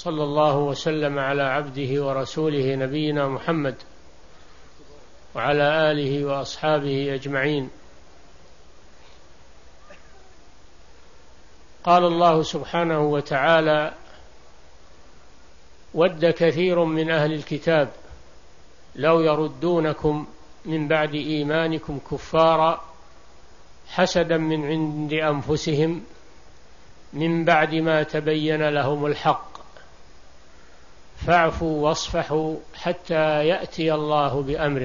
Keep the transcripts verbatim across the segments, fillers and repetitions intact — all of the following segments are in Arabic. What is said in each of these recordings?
صلى الله وسلم على عبده ورسوله نبينا محمد وعلى آله وأصحابه أجمعين. قال الله سبحانه وتعالى: ود كثير من أهل الكتاب لو يردونكم من بعد إيمانكم كفارا حسدا من عند أنفسهم من بعد ما تبين لهم الحق فاعفوا واصفحوا حتى يأتي الله بأمره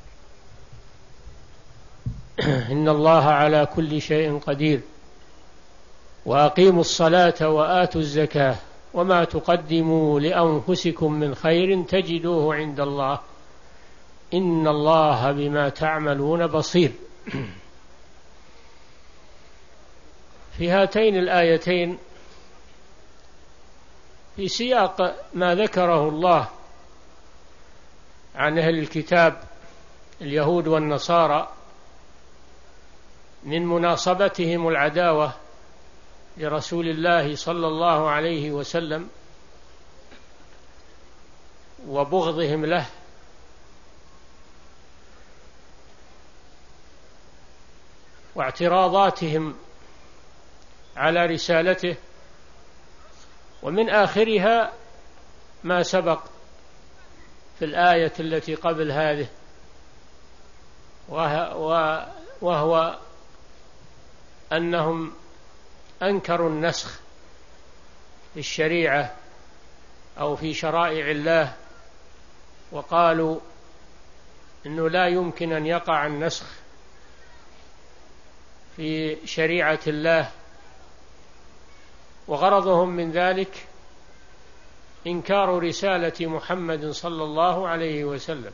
إن الله على كل شيء قدير وأقيموا الصلاة وآتوا الزكاة وما تقدموا لأنفسكم من خير تجدوه عند الله إن الله بما تعملون بصير. في هاتين الآيتين في سياق ما ذكره الله عن أهل الكتاب اليهود والنصارى من مناصبتهم العداوة لرسول الله صلى الله عليه وسلم وبغضهم له واعتراضاتهم على رسالته، ومن آخرها ما سبق في الآية التي قبل هذه وهو أنهم أنكروا النسخ في الشريعة أو في شرائع الله، وقالوا إنه لا يمكن أن يقع النسخ في شريعة الله، وغرضهم من ذلك إنكار رسالة محمد صلى الله عليه وسلم،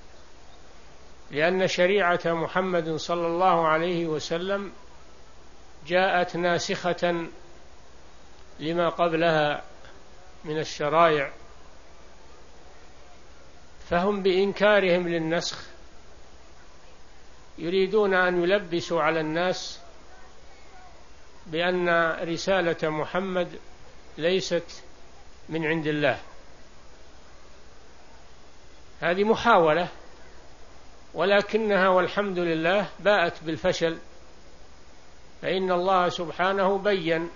لأن شريعة محمد صلى الله عليه وسلم جاءت ناسخة لما قبلها من الشرائع، فهم بإنكارهم للنسخ يريدون أن يلبسوا على الناس بأن رسالة محمد ليست من عند الله. هذه محاولة، ولكنها والحمد لله باءت بالفشل، فإن الله سبحانه بيّن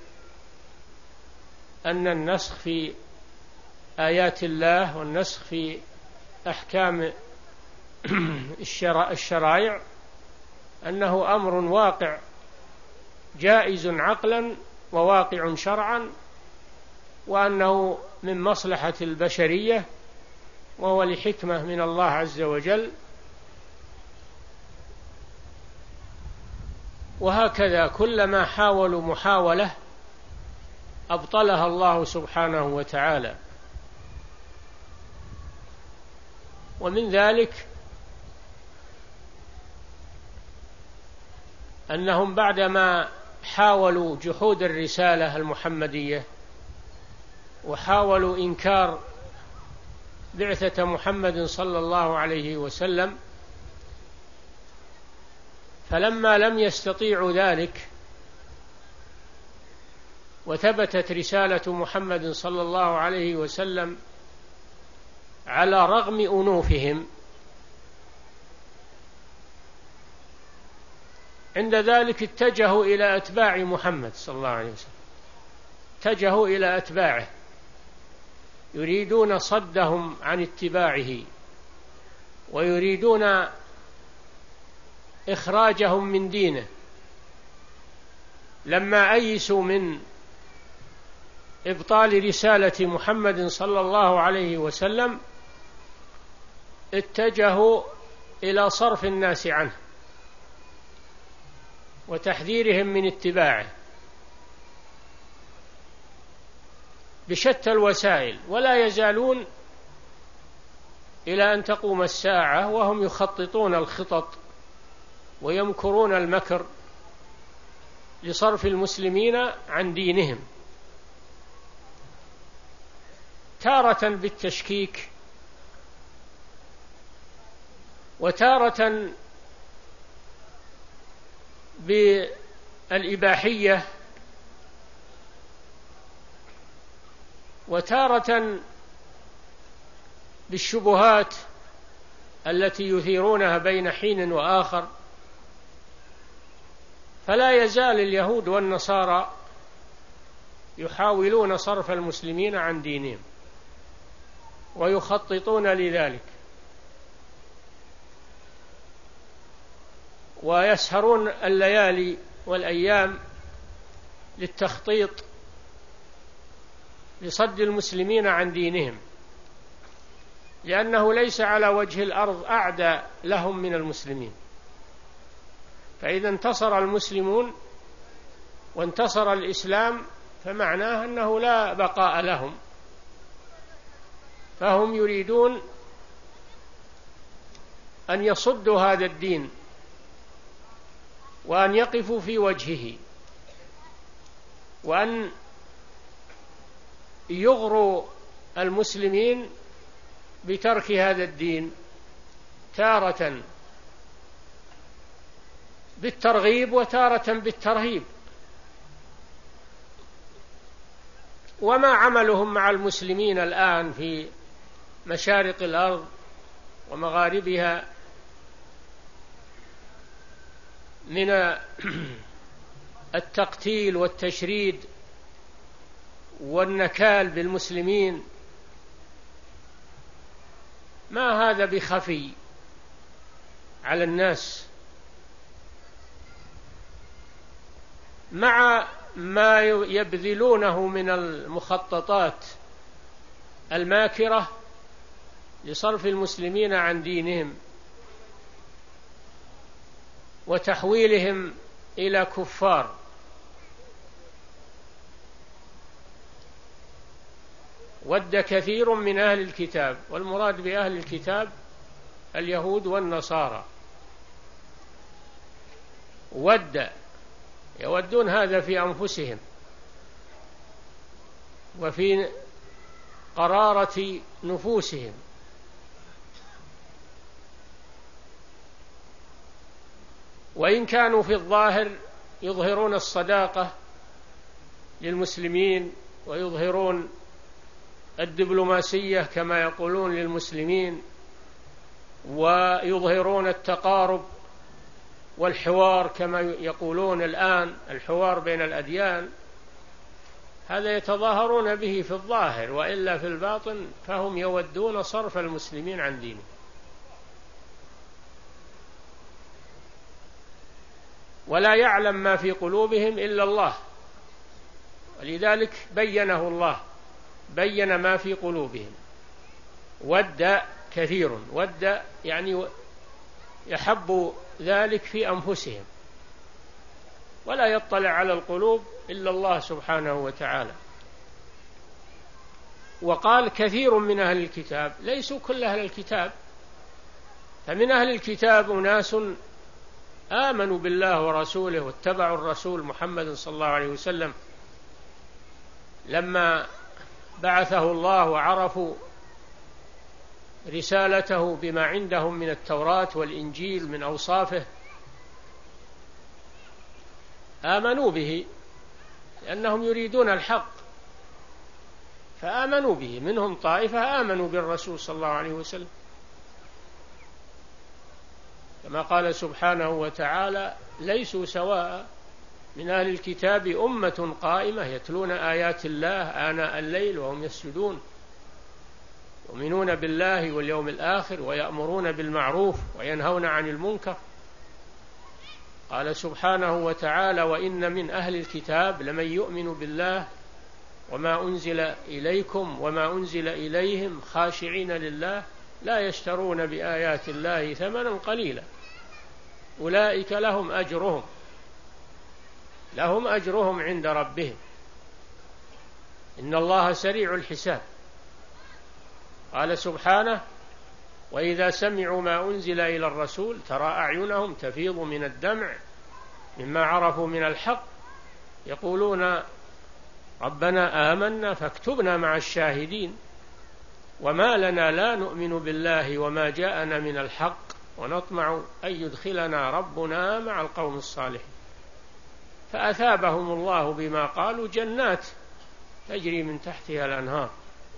أن النسخ في آيات الله والنسخ في أحكام الشرائع أنه أمر واقع جائز عقلا وواقع شرعا، وأنه من مصلحة البشرية وهو لحكمة من الله عز وجل. وهكذا كلما حاولوا محاولة أبطلها الله سبحانه وتعالى. ومن ذلك أنهم بعدما حاولوا جحود الرسالة المحمدية وحاولوا إنكار بعثة محمد صلى الله عليه وسلم، فلما لم يستطيعوا ذلك وثبتت رسالة محمد صلى الله عليه وسلم على رغم أنوفهم، عند ذلك اتجهوا إلى أتباع محمد صلى الله عليه وسلم، اتجهوا إلى أتباعه يريدون صدهم عن اتباعه ويريدون إخراجهم من دينه. لما أيسوا من إبطال رسالة محمد صلى الله عليه وسلم اتجهوا إلى صرف الناس عنه وتحذيرهم من اتباعه بشتى الوسائل، ولا يزالون إلى أن تقوم الساعة وهم يخططون الخطط ويمكرون المكر لصرف المسلمين عن دينهم، تارة بالتشكيك وتارة بالإباحية وتارة بالشبهات التي يثيرونها بين حين وآخر. فلا يزال اليهود والنصارى يحاولون صرف المسلمين عن دينهم ويخططون لذلك، ويسهرون الليالي والأيام للتخطيط لصد المسلمين عن دينهم، لأنه ليس على وجه الأرض أعدى لهم من المسلمين. فإذا انتصر المسلمون وانتصر الإسلام فمعناه أنه لا بقاء لهم، فهم يريدون أن يصدوا هذا الدين وأن يقفوا في وجهه وأن يغروا المسلمين بترك هذا الدين، تارة بالترغيب وتارة بالترهيب. وما عملهم مع المسلمين الآن في مشارق الأرض ومغاربها من التقتيل والتشريد والنكال بالمسلمين، ما هذا بخفي على الناس، مع ما يبذلونه من المخططات الماكرة لصرف المسلمين عن دينهم وتحويلهم إلى كفار. ود كثير من أهل الكتاب، والمراد بأهل الكتاب اليهود والنصارى، ود يودون هذا في أنفسهم وفي قرارة نفوسهم، وإن كانوا في الظاهر يظهرون الصداقة للمسلمين ويظهرون الدبلوماسية كما يقولون للمسلمين، ويظهرون التقارب والحوار كما يقولون الآن، الحوار بين الأديان، هذا يتظاهرون به في الظاهر، وإلا في الباطن فهم يودون صرف المسلمين عن دينه. ولا يعلم ما في قلوبهم إلا الله، ولذلك بينه الله، بين ما في قلوبهم. ود كثير، ود يعني يحب ذلك في أنفسهم، ولا يطلع على القلوب إلا الله سبحانه وتعالى. وقال كثير من أهل الكتاب، ليسوا كل أهل الكتاب، فمن أهل الكتاب أناس آمنوا بالله ورسوله واتبعوا الرسول محمد صلى الله عليه وسلم لما بعثه الله وعرفوا رسالته بما عندهم من التوراة والإنجيل من أوصافه، آمنوا به لأنهم يريدون الحق فآمنوا به. منهم طائفة آمنوا بالرسول صلى الله عليه وسلم، كما قال سبحانه وتعالى: ليسوا سواء من أهل الكتاب أمة قائمة يتلون آيات الله آناء الليل وهم يسجدون يؤمنون بالله واليوم الآخر ويأمرون بالمعروف وينهون عن المنكر. قال سبحانه وتعالى: وإن من أهل الكتاب لمن يؤمن بالله وما أنزل إليكم وما أنزل إليهم خاشعين لله لا يشترون بآيات الله ثمنا قليلا أولئك لهم أجرهم لهم أجرهم عند ربهم إن الله سريع الحساب. قال سبحانه: وإذا سمعوا ما أنزل إلى الرسول ترى أعينهم تفيض من الدمع مما عرفوا من الحق يقولون ربنا آمنا فاكتبنا مع الشاهدين وما لنا لا نؤمن بالله وما جاءنا من الحق ونطمع أن يدخلنا ربنا مع القوم الصالحين. فأثابهم الله بما قالوا جنات تجري من تحتها الأنهار.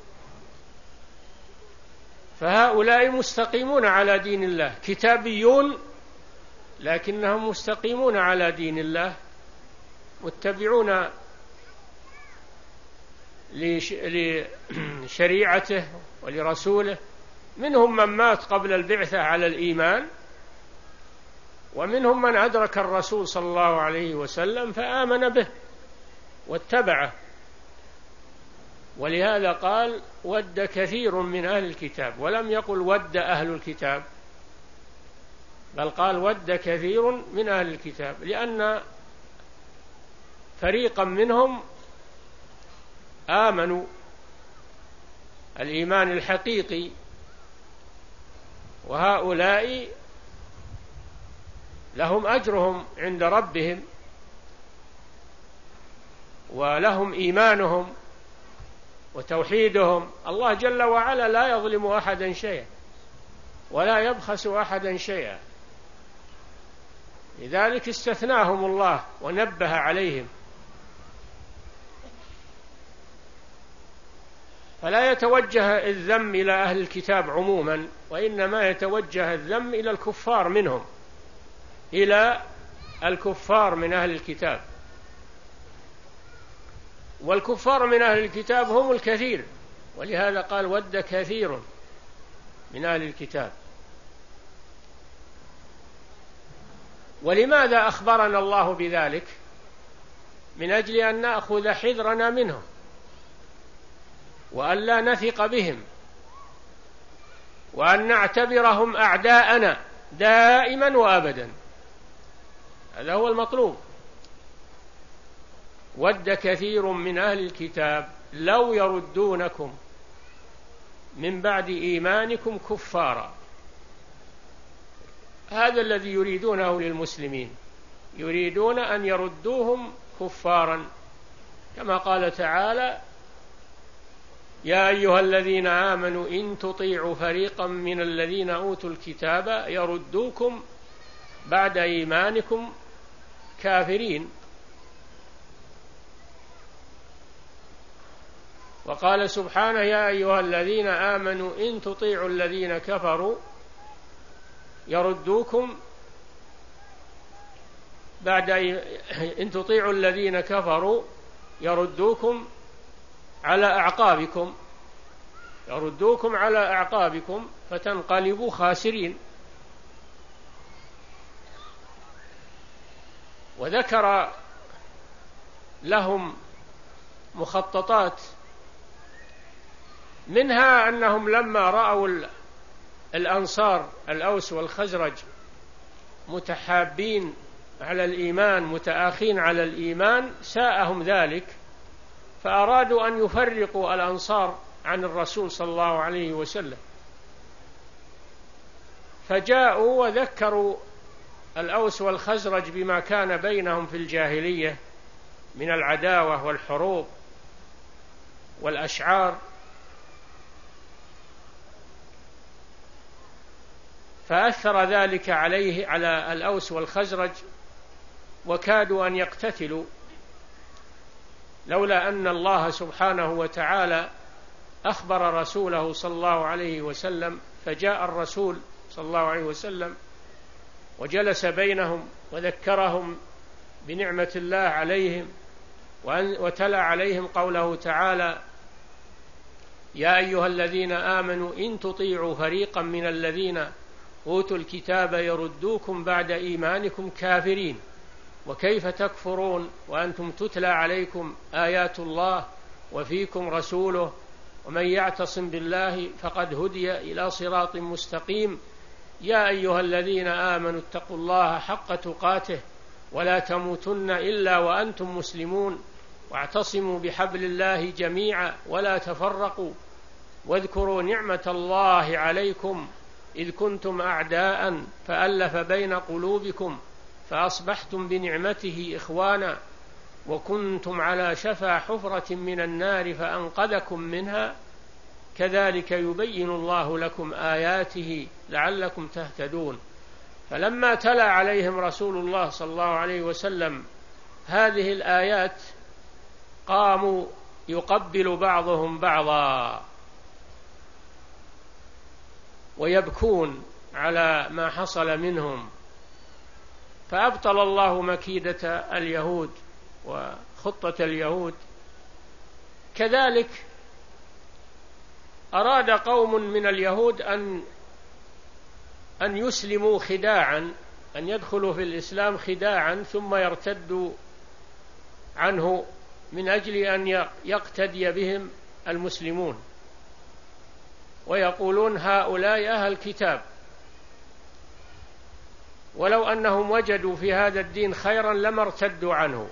فهؤلاء مستقيمون على دين الله، كتابيون لكنهم مستقيمون على دين الله، متبعون لشريعته ولرسوله. منهم من مات قبل البعثة على الإيمان، ومنهم من أدرك الرسول صلى الله عليه وسلم فآمن به واتبعه. ولهذا قال ود كثير من أهل الكتاب، ولم يقل ود أهل الكتاب، بل قال ود كثير من أهل الكتاب، لأن فريقا منهم آمنوا الإيمان الحقيقي، وهؤلاء لهم أجرهم عند ربهم ولهم إيمانهم وتوحيدهم. الله جل وعلا لا يظلم أحدا شيئا ولا يبخس أحدا شيئا، لذلك استثناهم الله ونبه عليهم. فلا يتوجه الذم إلى أهل الكتاب عموما، وإنما يتوجه الذم إلى الكفار منهم، إلى الكفار من أهل الكتاب. والكفار من أهل الكتاب هم الكثير، ولهذا قال ود كثير من أهل الكتاب. ولماذا أخبرنا الله بذلك؟ من أجل أن نأخذ حذرنا منهم وأن لا نثق بهم، وأن نعتبرهم أعداءنا دائما وأبدا. هذا هو المطلوب. ود كثير من أهل الكتاب لو يردونكم من بعد إيمانكم كفارا. هذا الذي يريدونه للمسلمين، يريدون أن يردوهم كفارا، كما قال تعالى يا أيها الذين آمنوا إن تطيعوا فريقا من الذين أوتوا الكتاب يردوكم بعد إيمانكم كافرين. وقال سبحانه يا أيها الذين آمنوا إن تطيعوا الذين كفروا يردوكم بعد إن تطيعوا الذين كفروا يردوكم على أعقابكم يردوكم على أعقابكم فتنقلبوا خاسرين. وذكر لهم مخططات، منها أنهم لما رأوا الأنصار الأوس والخزرج متحابين على الإيمان متآخين على الإيمان ساءهم ذلك، فأرادوا أن يفرقوا الأنصار عن الرسول صلى الله عليه وسلم، فجاءوا وذكروا الأوس والخزرج بما كان بينهم في الجاهلية من العداوة والحروب والأشعار، فأثر ذلك عليه على الأوس والخزرج وكادوا أن يقتتلوا، لولا أن الله سبحانه وتعالى أخبر رسوله صلى الله عليه وسلم، فجاء الرسول صلى الله عليه وسلم وجلس بينهم وذكرهم بنعمة الله عليهم، وتلا عليهم قوله تعالى يا أيها الذين آمنوا إن تطيعوا فريقا من الذين أوتوا الكتاب يردوكم بعد إيمانكم كافرين وكيف تكفرون وأنتم تتلى عليكم آيات الله وفيكم رسوله ومن يعتصم بالله فقد هدي إلى صراط مستقيم يا أيها الذين آمنوا اتقوا الله حق تقاته ولا تموتن إلا وأنتم مسلمون واعتصموا بحبل الله جميعا ولا تفرقوا واذكروا نعمة الله عليكم إذ كنتم أعداء فألف بين قلوبكم فأصبحتم بنعمته إخوانا وكنتم على شفا حفرة من النار فأنقذكم منها كذلك يبين الله لكم آياته لعلكم تهتدون. فلما تلا عليهم رسول الله صلى الله عليه وسلم هذه الآيات قاموا يقبل بعضهم بعضا ويبكون على ما حصل منهم، فأبطل الله مكيدة اليهود وخطة اليهود. كذلك أراد قوم من اليهود أن أن يسلموا خداعا، أن يدخلوا في الإسلام خداعا ثم يرتدوا عنه من أجل أن يقتدي بهم المسلمون، ويقولون هؤلاء أهل الكتاب، ولو أنهم وجدوا في هذا الدين خيرا لما ارتدوا عنه.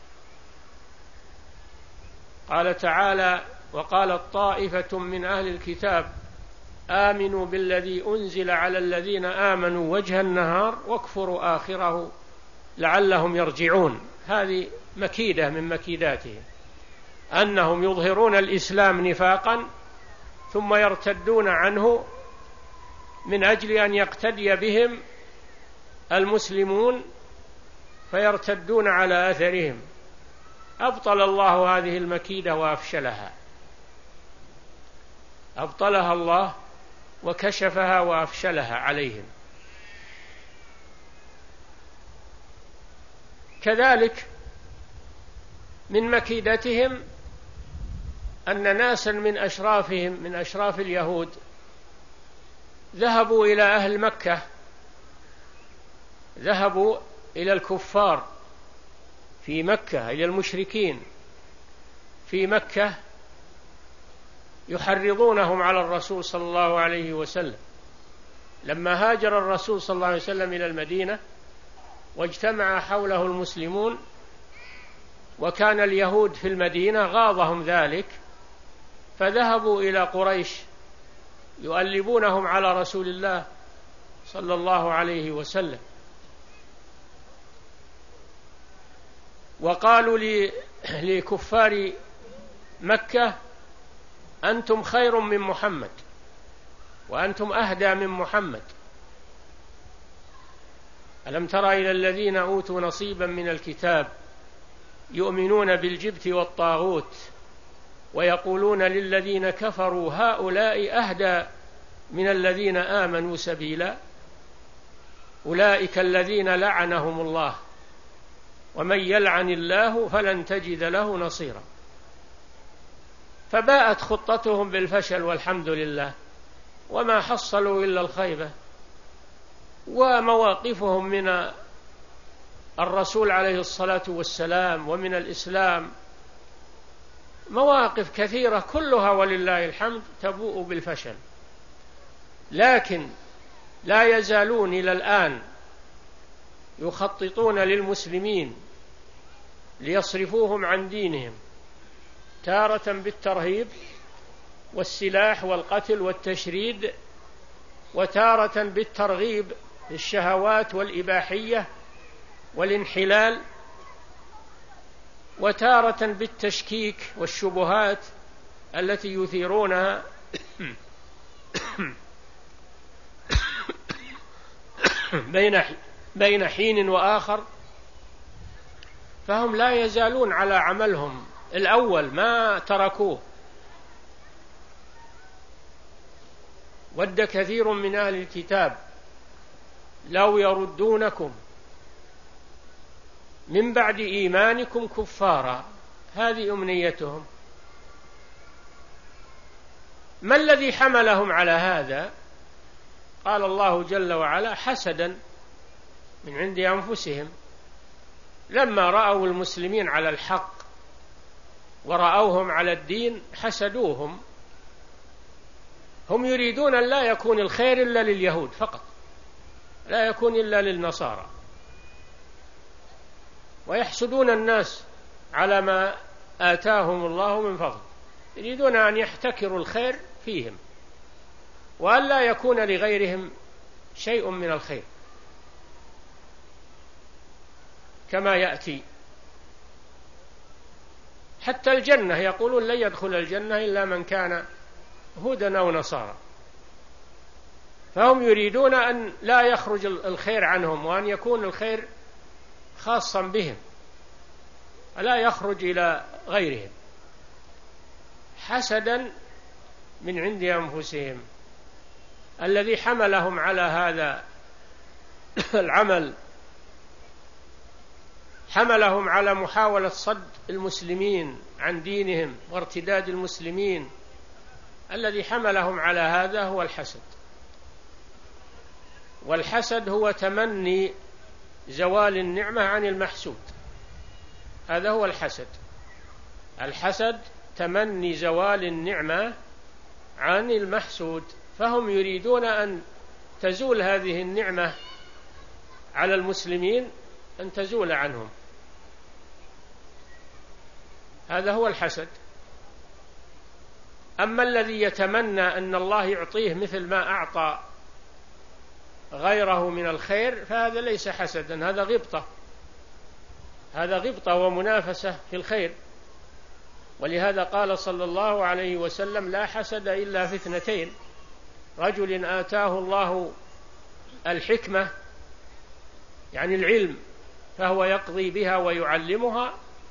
قال تعالى: وقالت طائفة من أهل الكتاب آمنوا بالذي أنزل على الذين آمنوا وجه النهار واكفروا آخره لعلهم يرجعون. هذه مكيدة من مكيداتهم، أنهم يظهرون الإسلام نفاقا ثم يرتدون عنه من أجل أن يقتدي بهم المسلمون فيرتدون على أثرهم. أبطل الله هذه المكيدة وأفشلها، أبطلها الله وكشفها وأفشلها عليهم. كذلك من مكيدتهم أن ناسا من أشرافهم من أشراف اليهود ذهبوا إلى أهل مكة، ذهبوا إلى الكفار في مكة، إلى المشركين في مكة، يحرضونهم على الرسول صلى الله عليه وسلم. لما هاجر الرسول صلى الله عليه وسلم إلى المدينة واجتمع حوله المسلمون وكان اليهود في المدينة غاضهم ذلك، فذهبوا إلى قريش يؤلبونهم على رسول الله صلى الله عليه وسلم، وقالوا لكفار مكة: أنتم خير من محمد وأنتم أهدى من محمد. ألم تر إلى الذين أوتوا نصيبا من الكتاب يؤمنون بالجبت والطاغوت ويقولون للذين كفروا هؤلاء أهدى من الذين آمنوا سبيلا أولئك الذين لعنهم الله ومن يلعن الله فلن تجد له نصيرا. فباءت خطتهم بالفشل والحمد لله، وما حصلوا إلا الخيبة. ومواقفهم من الرسول عليه الصلاة والسلام ومن الإسلام مواقف كثيرة كلها ولله الحمد تبوء بالفشل، لكن لا يزالون إلى الآن يخططون للمسلمين ليصرفوهم عن دينهم، تارة بالترهيب والسلاح والقتل والتشريد، وتارة بالترغيب بالشهوات والإباحية والانحلال، وتارة بالتشكيك والشبهات التي يثيرونها بين بين حين وآخر. فهم لا يزالون على عملهم الأول ما تركوه. ود كثير من أهل الكتاب لو يردونكم من بعد إيمانكم كفارا. هذه أمنيتهم. ما الذي حملهم على هذا؟ قال الله جل وعلا: حسدا من عند أنفسهم، لما رأوا المسلمين على الحق ورأوهم على الدين حسدوهم. هم يريدون أن لا يكون الخير إلا لليهود فقط، لا يكون إلا للنصارى، ويحسدون الناس على ما آتاهم الله من فضل، يريدون أن يحتكروا الخير فيهم وأن لا يكون لغيرهم شيء من الخير، كما يأتي. حتى الجنة يقولون لن يدخل الجنة إلا من كان هودا أو نصارى. فهم يريدون أن لا يخرج الخير عنهم وأن يكون الخير خاصا بهم، لا يخرج إلى غيرهم. حسدا من عند أنفسهم. الذي حملهم على هذا العمل، حملهم على محاولة صد المسلمين عن دينهم وارتداد المسلمين، الذي حملهم على هذا هو الحسد. والحسد هو تمني زوال النعمة عن المحسود، هذا هو الحسد. الحسد تمني زوال النعمة عن المحسود، فهم يريدون أن تزول هذه النعمة على المسلمين، أن تزول عنهم، هذا هو الحسد. أما الذي يتمنى أن الله يعطيه مثل ما أعطى غيره من الخير فهذا ليس حسدا، هذا غبطة، هذا غبطة ومنافسة في الخير. ولهذا قال صلى الله عليه وسلم: لا حسد إلا في اثنتين، رجل آتاه الله الحكمة يعني العلم فهو يقضي بها ويعلمها،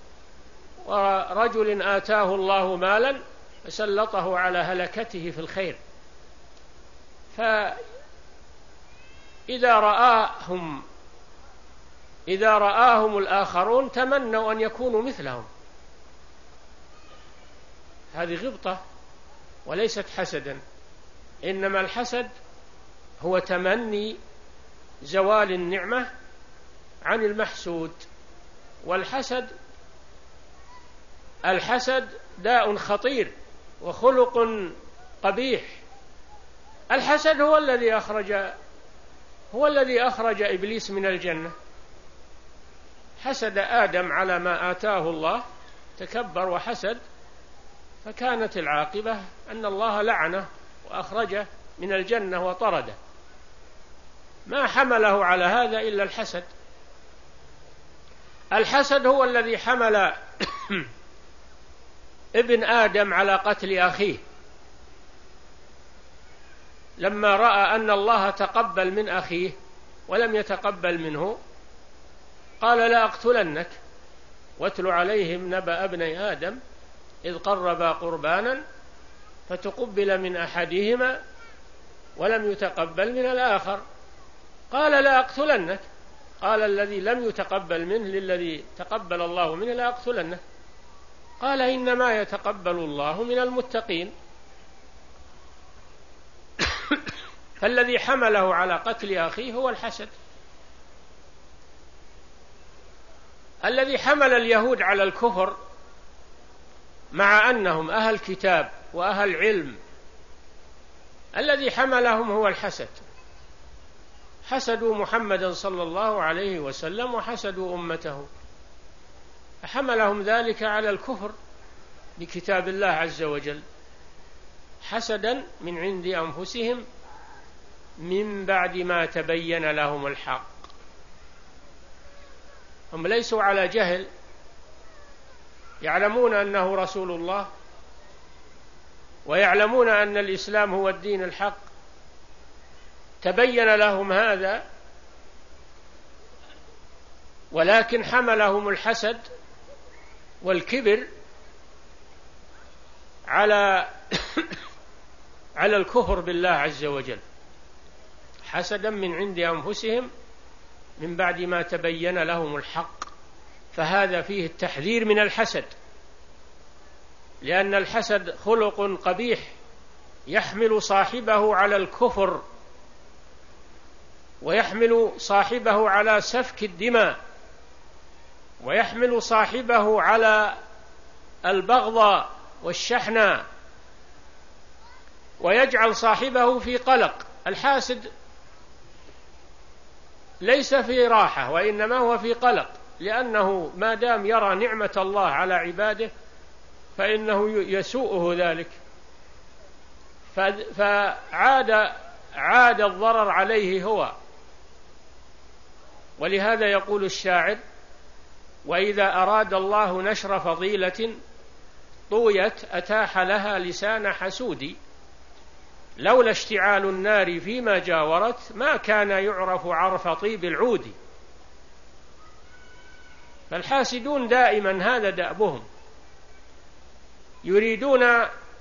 ورجل آتاه الله مالا فسلطه على هلكته في الخير. فإذا رآهم إذا رآهم الآخرون تمنوا أن يكونوا مثلهم، هذه غبطة وليست حسدا. إنما الحسد هو تمني زوال النعمة عن المحسود. والحسد الحسد داء خطير وخلق قبيح. الحسد هو الذي أخرج هو الذي أخرج إبليس من الجنة، حسد آدم على ما آتاه الله، تكبر وحسد، فكانت العاقبة أن الله لعنه وأخرجه من الجنة وطرده. ما حمله على هذا إلا الحسد. الحسد هو الذي حمل ابن آدم على قتل أخيه، لما رأى أن الله تقبل من أخيه ولم يتقبل منه قال: لا أقتلنك. واتل عليهم نبأ ابني آدم إذ قربا قربانا فتقبل من أحدهما ولم يتقبل من الآخر، قال: لا أقتلنك. قال الذي لم يتقبل منه للذي تقبل الله منه: لا أقتلنك. قال: إنما يتقبل الله من المتقين. فالذي حمله على قتل أخيه هو الحسد. الذي حمل اليهود على الكفر مع أنهم أهل كتاب وأهل علم، الذي حملهم هو الحسد. حسدوا محمدا صلى الله عليه وسلم وحسدوا أمته، فحملهم ذلك على الكفر بكتاب الله عز وجل، حسدا من عند أنفسهم من بعد ما تبين لهم الحق. هم ليسوا على جهل، يعلمون أنه رسول الله ويعلمون أن الإسلام هو الدين الحق، تبين لهم هذا، ولكن حملهم الحسد والكبر على على الكفر بالله عز وجل، حسدا من عند أنفسهم من بعد ما تبين لهم الحق. فهذا فيه التحذير من الحسد، لأن الحسد خلق قبيح يحمل صاحبه على الكفر ويحمل صاحبه على سفك الدماء ويحمل صاحبه على البغض والشحناء ويجعل صاحبه في قلق. الحاسد ليس في راحة وإنما هو في قلق، لأنه ما دام يرى نعمة الله على عباده فإنه يسوءه ذلك، فعاد عاد الضرر عليه هو. ولهذا يقول الشاعر: وإذا أراد الله نشر فضيلة طويت أتاح لها لسان حسود، لولا اشتعال النار فيما جاورت ما كان يعرف عرف طيب العود. فالحاسدون دائما هذا دأبهم، يريدون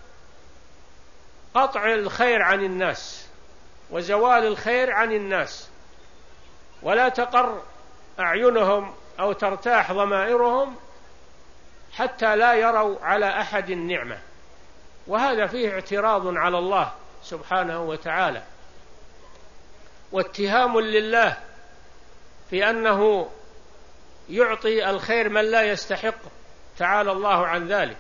قطع الخير عن الناس وزوال الخير عن الناس، ولا تقر أعينهم أو ترتاح ضمائرهم حتى لا يروا على أحد النعمة، وهذا فيه اعتراض على الله سبحانه وتعالى، واتهام لله في أنه يعطي الخير من لا يستحق، تعالى الله عن ذلك.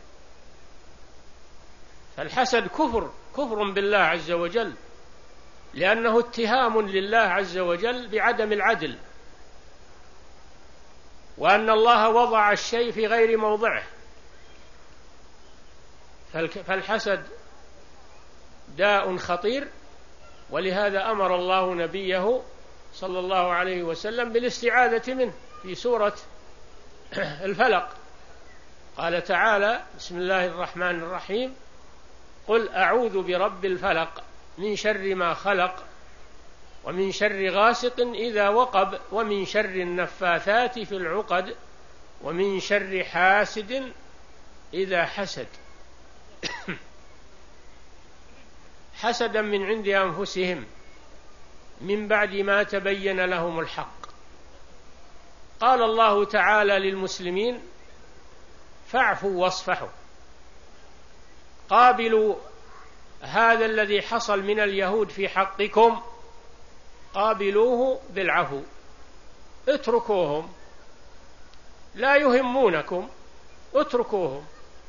فالحسد كفر كفر بالله عز وجل، لأنه اتهام لله عز وجل بعدم العدل، وأن الله وضع الشيء في غير موضعه. فالحسد داء خطير، ولهذا أمر الله نبيه صلى الله عليه وسلم بالاستعاذة منه في سورة الفلق. قال تعالى: بسم الله الرحمن الرحيم: قل أعوذ برب الفلق من شر ما خلق ومن شر غاسق إذا وقب ومن شر النفاثات في العقد ومن شر حاسد إذا حسد. حسدا من عند أنفسهم من بعد ما تبين لهم الحق. قال الله تعالى للمسلمين: فاعفوا واصفحوا، قابلوا هذا الذي حصل من اليهود في حقكم، قابلوه بالعفو، اتركوهم، لا يهمونكم، اتركوهم.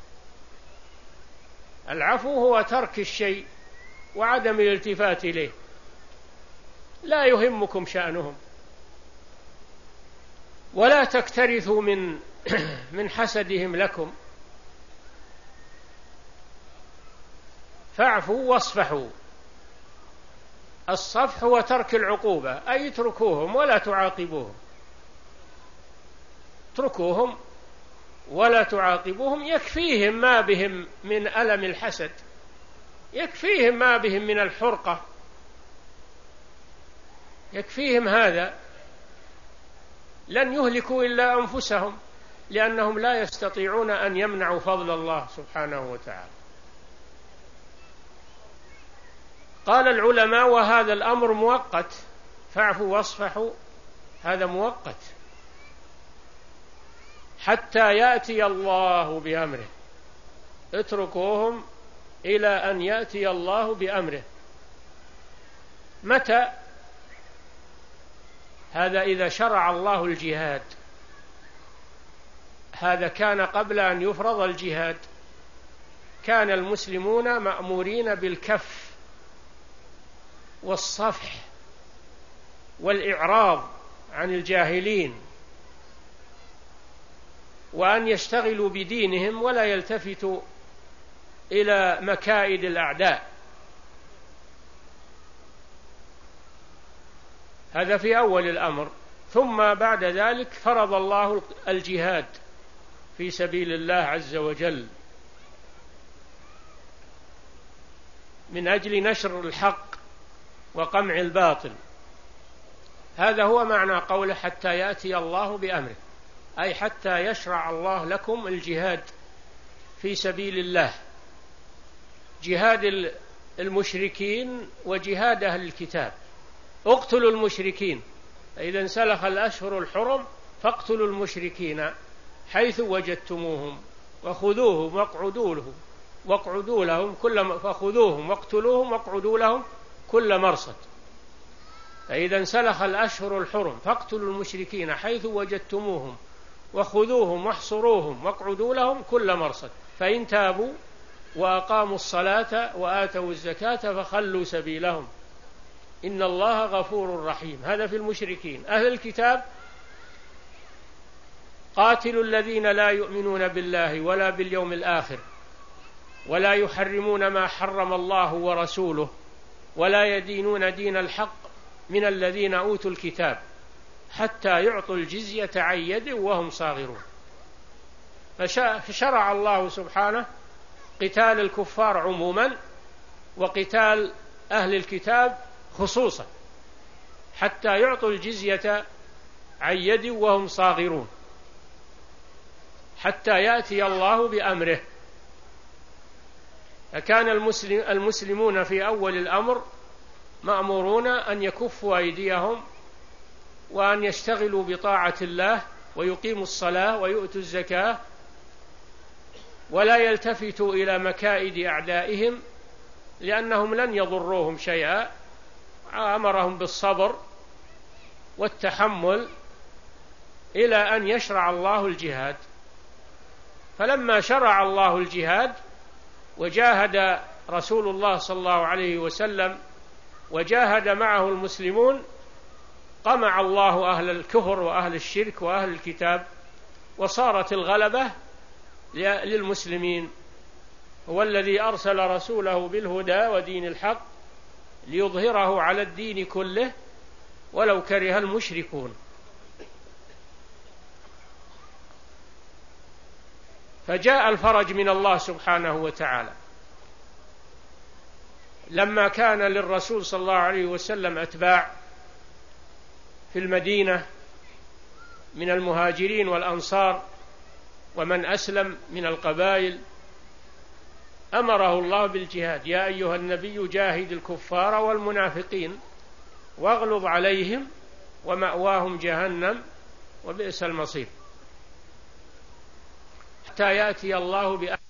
العفو هو ترك الشيء وعدم الالتفات إليه، لا يهمكم شأنهم، ولا تكترثوا من من حسدهم لكم. فاعفوا واصفحوا. الصفح هو ترك العقوبة، أي اتركوهم ولا تعاقبوهم، اتركوهم ولا تعاقبوهم، يكفيهم ما بهم من ألم الحسد، يكفيهم ما بهم من الحرقة، يكفيهم هذا. لن يهلكوا إلا أنفسهم، لأنهم لا يستطيعون أن يمنعوا فضل الله سبحانه وتعالى. قال العلماء: وهذا الأمر مؤقت، فاعفوا واصفحوا، هذا مؤقت حتى يأتي الله بأمره، اتركوهم إلى أن يأتي الله بأمره. متى؟ هذا إذا شرع الله الجهاد. هذا كان قبل أن يفرض الجهاد، كان المسلمون مأمورين بالكف والصفح والإعراض عن الجاهلين، وأن يشتغلوا بدينهم ولا يلتفتوا إلى مكائد الأعداء. هذا في أول الأمر. ثم بعد ذلك فرض الله الجهاد في سبيل الله عز وجل من أجل نشر الحق وقمع الباطل. هذا هو معنى قوله: حتى يأتي الله بأمره، أي حتى يشرع الله لكم الجهاد في سبيل الله، جهاد المشركين وجهاد أهل الكتاب. اقتلوا المشركين، فإذا انسلخ الأشهر الحرم فاقتلوا المشركين حيث وجدتموهم وخذوهم واقعدوا لهم واقعدوا لهم كل فخذوهم واقتلوهم واقعدوا لهم كل مرصد. فإذا انسلخ الأشهر الحرم فاقتلوا المشركين حيث وجدتموهم وخذوهم واحصروهم واقعدوا لهم كل مرصد، فإن تابوا وأقاموا الصلاة وآتوا الزكاة فخلوا سبيلهم إن الله غفور رحيم. هذا في المشركين. أهل الكتاب: قاتلوا الذين لا يؤمنون بالله ولا باليوم الآخر ولا يحرمون ما حرم الله ورسوله ولا يدينون دين الحق من الذين أوتوا الكتاب حتى يعطوا الجزية عن يد وهم صاغرون. فشرع الله سبحانه قتال الكفار عموما وقتال أهل الكتاب خصوصا، حتى يعطوا الجزية عن يد وهم صاغرون، حتى يأتي الله بأمره. فكان المسلم المسلمون في أول الأمر مأمورون أن يكفوا أيديهم وأن يشتغلوا بطاعة الله ويقيموا الصلاة ويؤتوا الزكاة ولا يلتفتوا إلى مكائد أعدائهم لأنهم لن يضروهم شيئا. أمرهم بالصبر والتحمل إلى أن يشرع الله الجهاد. فلما شرع الله الجهاد وجاهد رسول الله صلى الله عليه وسلم وجاهد معه المسلمون قمع الله أهل الكفر وأهل الشرك وأهل الكتاب وصارت الغلبة للمسلمين. هو الذي أرسل رسوله بالهدى ودين الحق ليظهره على الدين كله ولو كره المشركون. فجاء الفرج من الله سبحانه وتعالى لما كان للرسول صلى الله عليه وسلم أتباع في المدينة من المهاجرين والأنصار ومن أسلم من القبائل. أمره الله بالجهاد: يا أيها النبي جاهد الكفار والمنافقين واغلظ عليهم ومأواهم جهنم وبئس المصير، حتى يأتي الله بأمره